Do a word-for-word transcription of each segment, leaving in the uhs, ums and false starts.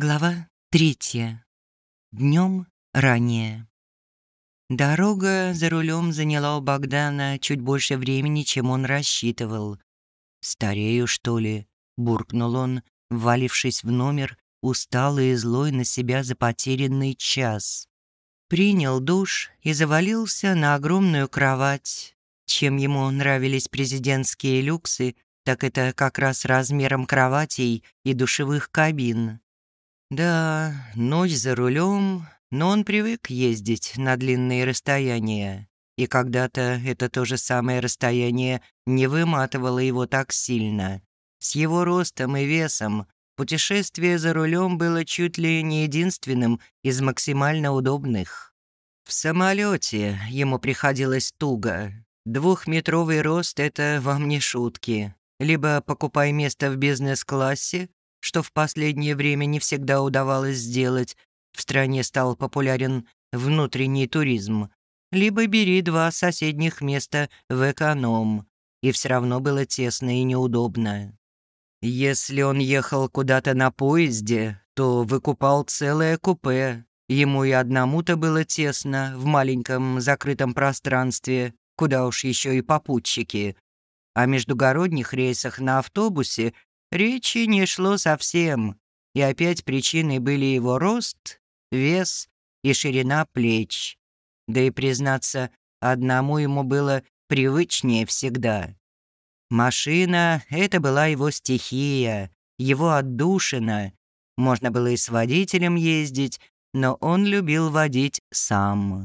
Глава третья. Днем ранее. Дорога за рулем заняла у Богдана чуть больше времени, чем он рассчитывал. «Старею, что ли?» – буркнул он, ввалившись в номер, усталый и злой на себя за потерянный час. Принял душ и завалился на огромную кровать. Чем ему нравились президентские люксы, так это как раз размером кроватей и душевых кабин. Да, ночь за рулем, но он привык ездить на длинные расстояния. И когда-то это то же самое расстояние не выматывало его так сильно. С его ростом и весом путешествие за рулем было чуть ли не единственным из максимально удобных. В самолете ему приходилось туго. Двухметровый рост – это вам не шутки. Либо покупай место в бизнес-классе, что в последнее время не всегда удавалось сделать, в стране стал популярен внутренний туризм, либо бери два соседних места в эконом, и все равно было тесно и неудобно. Если он ехал куда-то на поезде, то выкупал целое купе. Ему и одному-то было тесно в маленьком закрытом пространстве, куда уж еще и попутчики. О междугородних рейсах на автобусе речи не шло совсем, и опять причиной были его рост, вес и ширина плеч. Да и, признаться, одному ему было привычнее всегда. Машина — это была его стихия, его отдушина. Можно было и с водителем ездить, но он любил водить сам.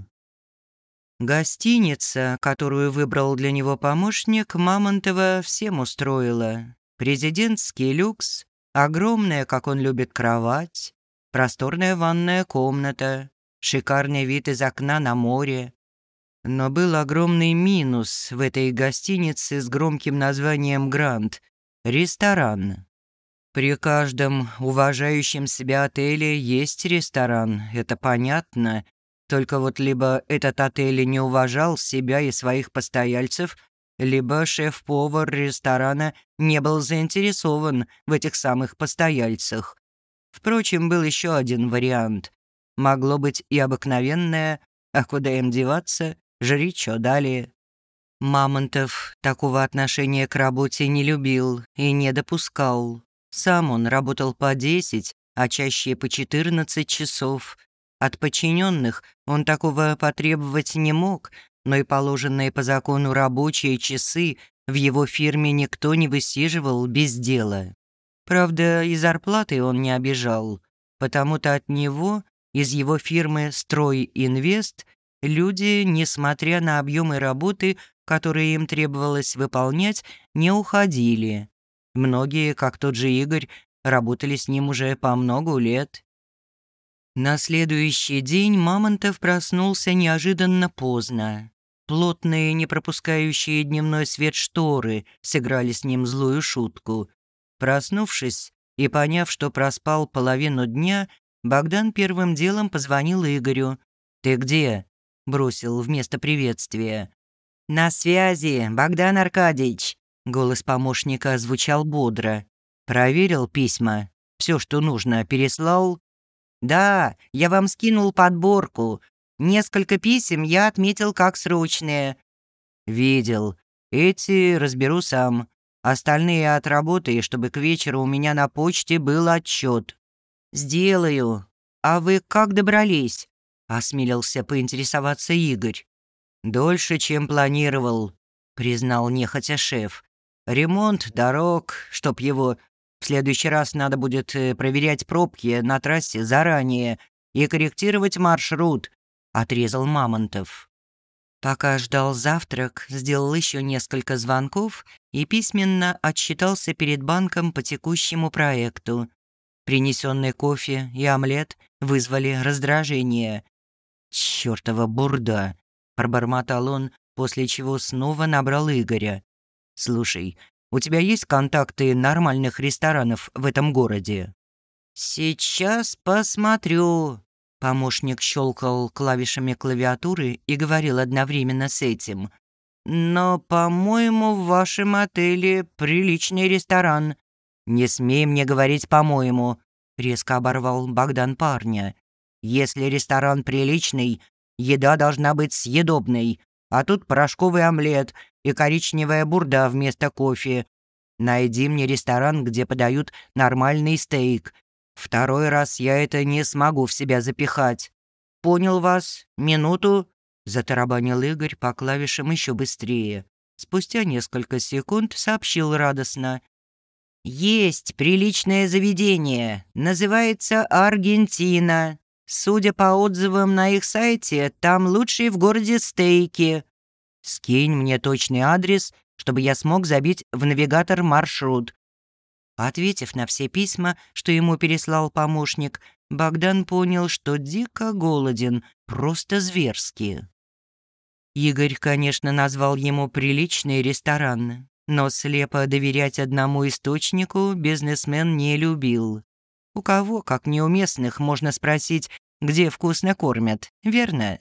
Гостиница, которую выбрал для него помощник, Мамонтова всем устроила. Президентский люкс, огромная, как он любит, кровать, просторная ванная комната, шикарный вид из окна на море. Но был огромный минус в этой гостинице с громким названием «Гранд» – ресторан. При каждом уважающем себя отеле есть ресторан, это понятно. Только вот либо этот отель не уважал себя и своих постояльцев, либо шеф-повар ресторана не был заинтересован в этих самых постояльцах. Впрочем, был еще один вариант. Могло быть и обыкновенное, а куда им деваться, жри, чё далее. Мамонтов такого отношения к работе не любил и не допускал. Сам он работал по десять, а чаще по четырнадцать часов. От подчиненных он такого потребовать не мог, но и положенные по закону рабочие часы в его фирме никто не высиживал без дела. Правда, и зарплаты он не обижал, потому-то от него, из его фирмы «Стройинвест», люди, несмотря на объемы работы, которые им требовалось выполнять, не уходили. Многие, как тот же Игорь, работали с ним уже по многу лет. На следующий день Мамонтов проснулся неожиданно поздно. Плотные, не пропускающие дневной свет шторы сыграли с ним злую шутку. Проснувшись и поняв, что проспал половину дня, Богдан первым делом позвонил Игорю. «Ты где?» – бросил вместо приветствия. «На связи, Богдан Аркадьевич», – голос помощника звучал бодро. «Проверил письма? Все, что нужно, переслал?» «Да, я вам скинул подборку. Несколько писем я отметил как срочные». «Видел. Эти разберу сам. Остальные отработай, чтобы к вечеру у меня на почте был отчет». «Сделаю. А вы как добрались?» — осмелился поинтересоваться Игорь. «Дольше, чем планировал», — признал нехотя шеф. «Ремонт дорог, чтоб его... В следующий раз надо будет проверять пробки на трассе заранее и корректировать маршрут», — отрезал Мамонтов. Пока ждал завтрак, сделал еще несколько звонков и письменно отчитался перед банком по текущему проекту. Принесенный кофе и омлет вызвали раздражение. «Чёртова бурда!» — пробормотал он, после чего снова набрал Игоря. «Слушай, у тебя есть контакты нормальных ресторанов в этом городе?» «Сейчас посмотрю». Помощник щелкал клавишами клавиатуры и говорил одновременно с этим. «Но, по-моему, в вашем отеле приличный ресторан». «Не смей мне говорить «по-моему». — резко оборвал Богдан парня. «Если ресторан приличный, еда должна быть съедобной, а тут порошковый омлет и коричневая бурда вместо кофе. Найди мне ресторан, где подают нормальный стейк. Второй раз я это не смогу в себя запихать. Понял вас? Минуту!» — затарабанил Игорь по клавишам еще быстрее. Спустя несколько секунд сообщил радостно. «Есть приличное заведение. Называется «Аргентина». Судя по отзывам на их сайте, там лучшие в городе стейки. Скинь мне точный адрес, чтобы я смог забить в навигатор маршрут». Ответив на все письма, что ему переслал помощник, Богдан понял, что дико голоден, просто зверски. Игорь, конечно, назвал ему приличный ресторан, но слепо доверять одному источнику бизнесмен не любил. У кого, как не у местных, можно спросить, где вкусно кормят, верно?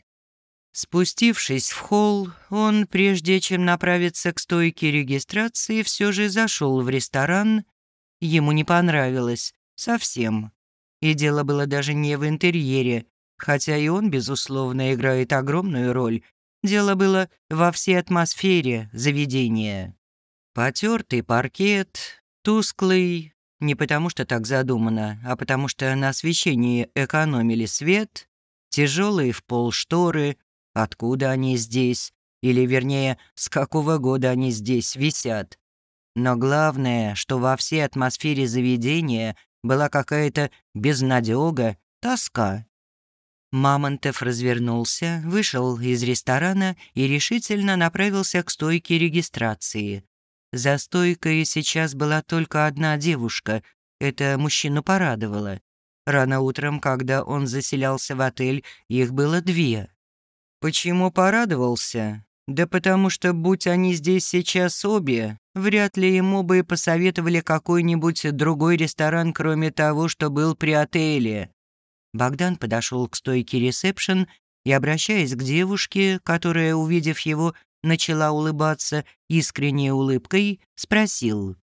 Спустившись в холл, он, прежде чем направиться к стойке регистрации, все же зашел в ресторан. Ему не понравилось. Совсем. И дело было даже не в интерьере, хотя и он, безусловно, играет огромную роль. Дело было во всей атмосфере заведения. Потертый паркет, тусклый, не потому что так задумано, а потому что на освещении экономили свет, тяжелые в пол шторы, откуда они здесь, или, вернее, с какого года они здесь висят. Но главное, что во всей атмосфере заведения была какая-то безнадёга, тоска. Мамонтов развернулся, вышел из ресторана и решительно направился к стойке регистрации. За стойкой сейчас была только одна девушка. Это мужчину порадовало. Рано утром, когда он заселялся в отель, их было две. Почему порадовался? Да потому что, будь они здесь сейчас обе, вряд ли ему бы посоветовали какой-нибудь другой ресторан, кроме того, что был при отеле. Богдан подошел к стойке ресепшн и, обращаясь к девушке, которая, увидев его, начала улыбаться искренней улыбкой, спросил.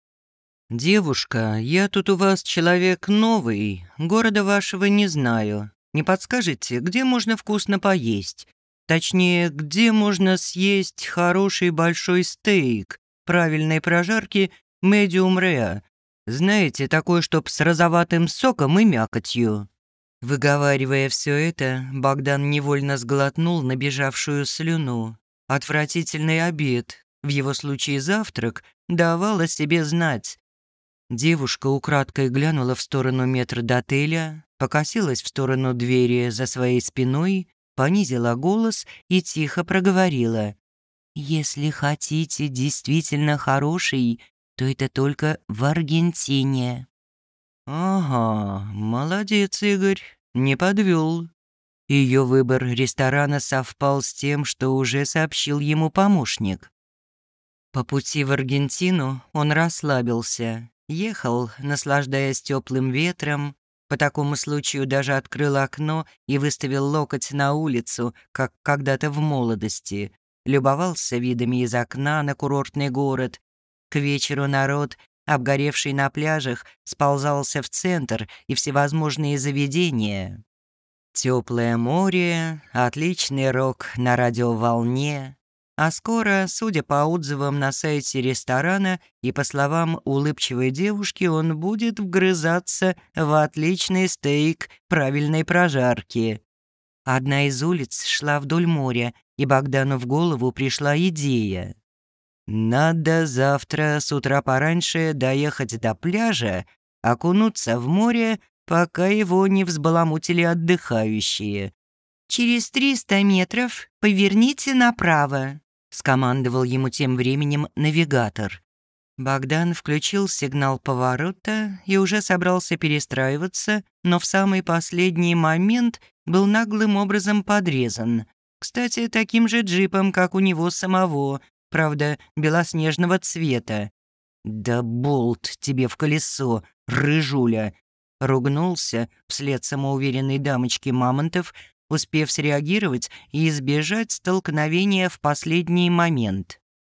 «Девушка, я тут у вас человек новый, города вашего не знаю. Не подскажете, где можно вкусно поесть? Точнее, где можно съесть хороший большой стейк правильной прожарки medium rare? Знаете, такой, чтоб с розоватым соком и мякотью». Выговаривая все это, Богдан невольно сглотнул набежавшую слюну. Отвратительный обед, в его случае завтрак, давал о себе знать. Девушка украдкой глянула в сторону метрдотеля, покосилась в сторону двери за своей спиной, понизила голос и тихо проговорила. «Если хотите действительно хороший, то это только в Аргентине». «Ага, молодец, Игорь, не подвел». Ее выбор ресторана совпал с тем, что уже сообщил ему помощник. По пути в Аргентину он расслабился, ехал, наслаждаясь теплым ветром, по такому случаю даже открыл окно и выставил локоть на улицу, как когда-то в молодости, любовался видами из окна на курортный город. К вечеру народ, обгоревший на пляжах, сползался в центр и всевозможные заведения. Теплое море, отличный рок на радиоволне. А скоро, судя по отзывам на сайте ресторана и по словам улыбчивой девушки, он будет вгрызаться в отличный стейк правильной прожарки. Одна из улиц шла вдоль моря, и Богдану в голову пришла идея. Надо завтра с утра пораньше доехать до пляжа, окунуться в море, пока его не взбаламутили отдыхающие. «Через триста метров поверните направо», — скомандовал ему тем временем навигатор. Богдан включил сигнал поворота и уже собрался перестраиваться, но в самый последний момент был наглым образом подрезан. Кстати, таким же джипом, как у него самого, правда, белоснежного цвета. «Да болт тебе в колесо, рыжуля!» — ругнулся вслед самоуверенной дамочке Мамонтов, успев среагировать и избежать столкновения в последний момент.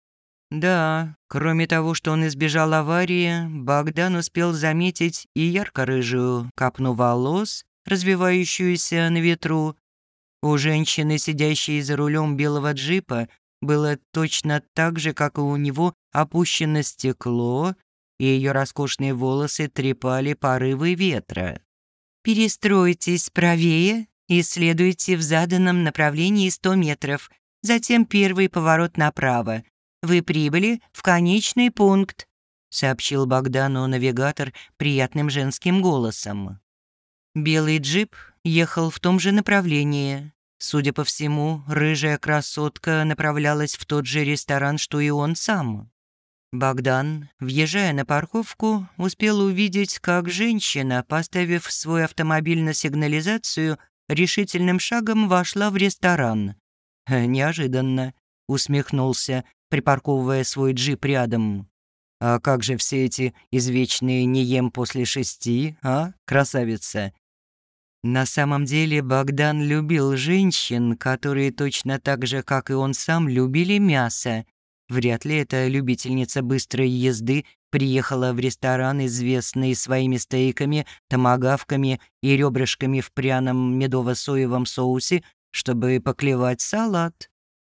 Да, кроме того, что он избежал аварии, Богдан успел заметить и ярко-рыжую копну волос, развивающуюся на ветру. У женщины, сидящей за рулем белого джипа, было точно так же, как и у него, опущено стекло, и ее роскошные волосы трепали порывы ветра. «Перестройтесь правее и следуйте в заданном направлении сто метров, затем первый поворот направо. Вы прибыли в конечный пункт», — сообщил Богдану навигатор приятным женским голосом. Белый джип ехал в том же направлении. Судя по всему, рыжая красотка направлялась в тот же ресторан, что и он сам. Богдан, въезжая на парковку, успел увидеть, как женщина, поставив свой автомобиль на сигнализацию, решительным шагом вошла в ресторан. «Неожиданно», — усмехнулся, припарковывая свой джип рядом. «А как же все эти извечные «не ем после шести», а, красавица?» На самом деле Богдан любил женщин, которые точно так же, как и он сам, любили мясо. Вряд ли эта любительница быстрой езды приехала в ресторан, известный своими стейками, томагавками и ребрышками в пряном медово-соевом соусе, чтобы поклевать салат.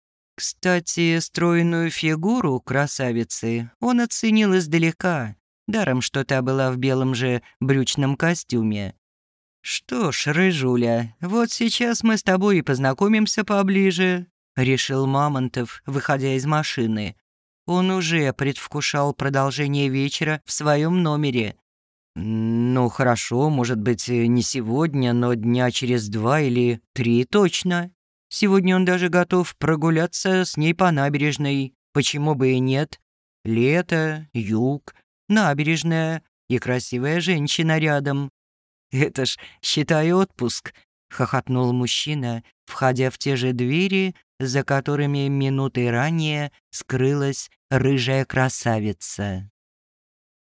Кстати, стройную фигуру красавицы он оценил издалека, даром что та была в белом же брючном костюме. «Что ж, Рыжуля, вот сейчас мы с тобой и познакомимся поближе», — решил Мамонтов, выходя из машины. Он уже предвкушал продолжение вечера в своем номере. «Ну, хорошо, может быть, не сегодня, но дня через два или три точно. Сегодня он даже готов прогуляться с ней по набережной. Почему бы и нет? Лето, юг, набережная и красивая женщина рядом. «Это ж, считай, отпуск», — хохотнул мужчина, входя в те же двери, за которыми минутой ранее скрылась рыжая красавица.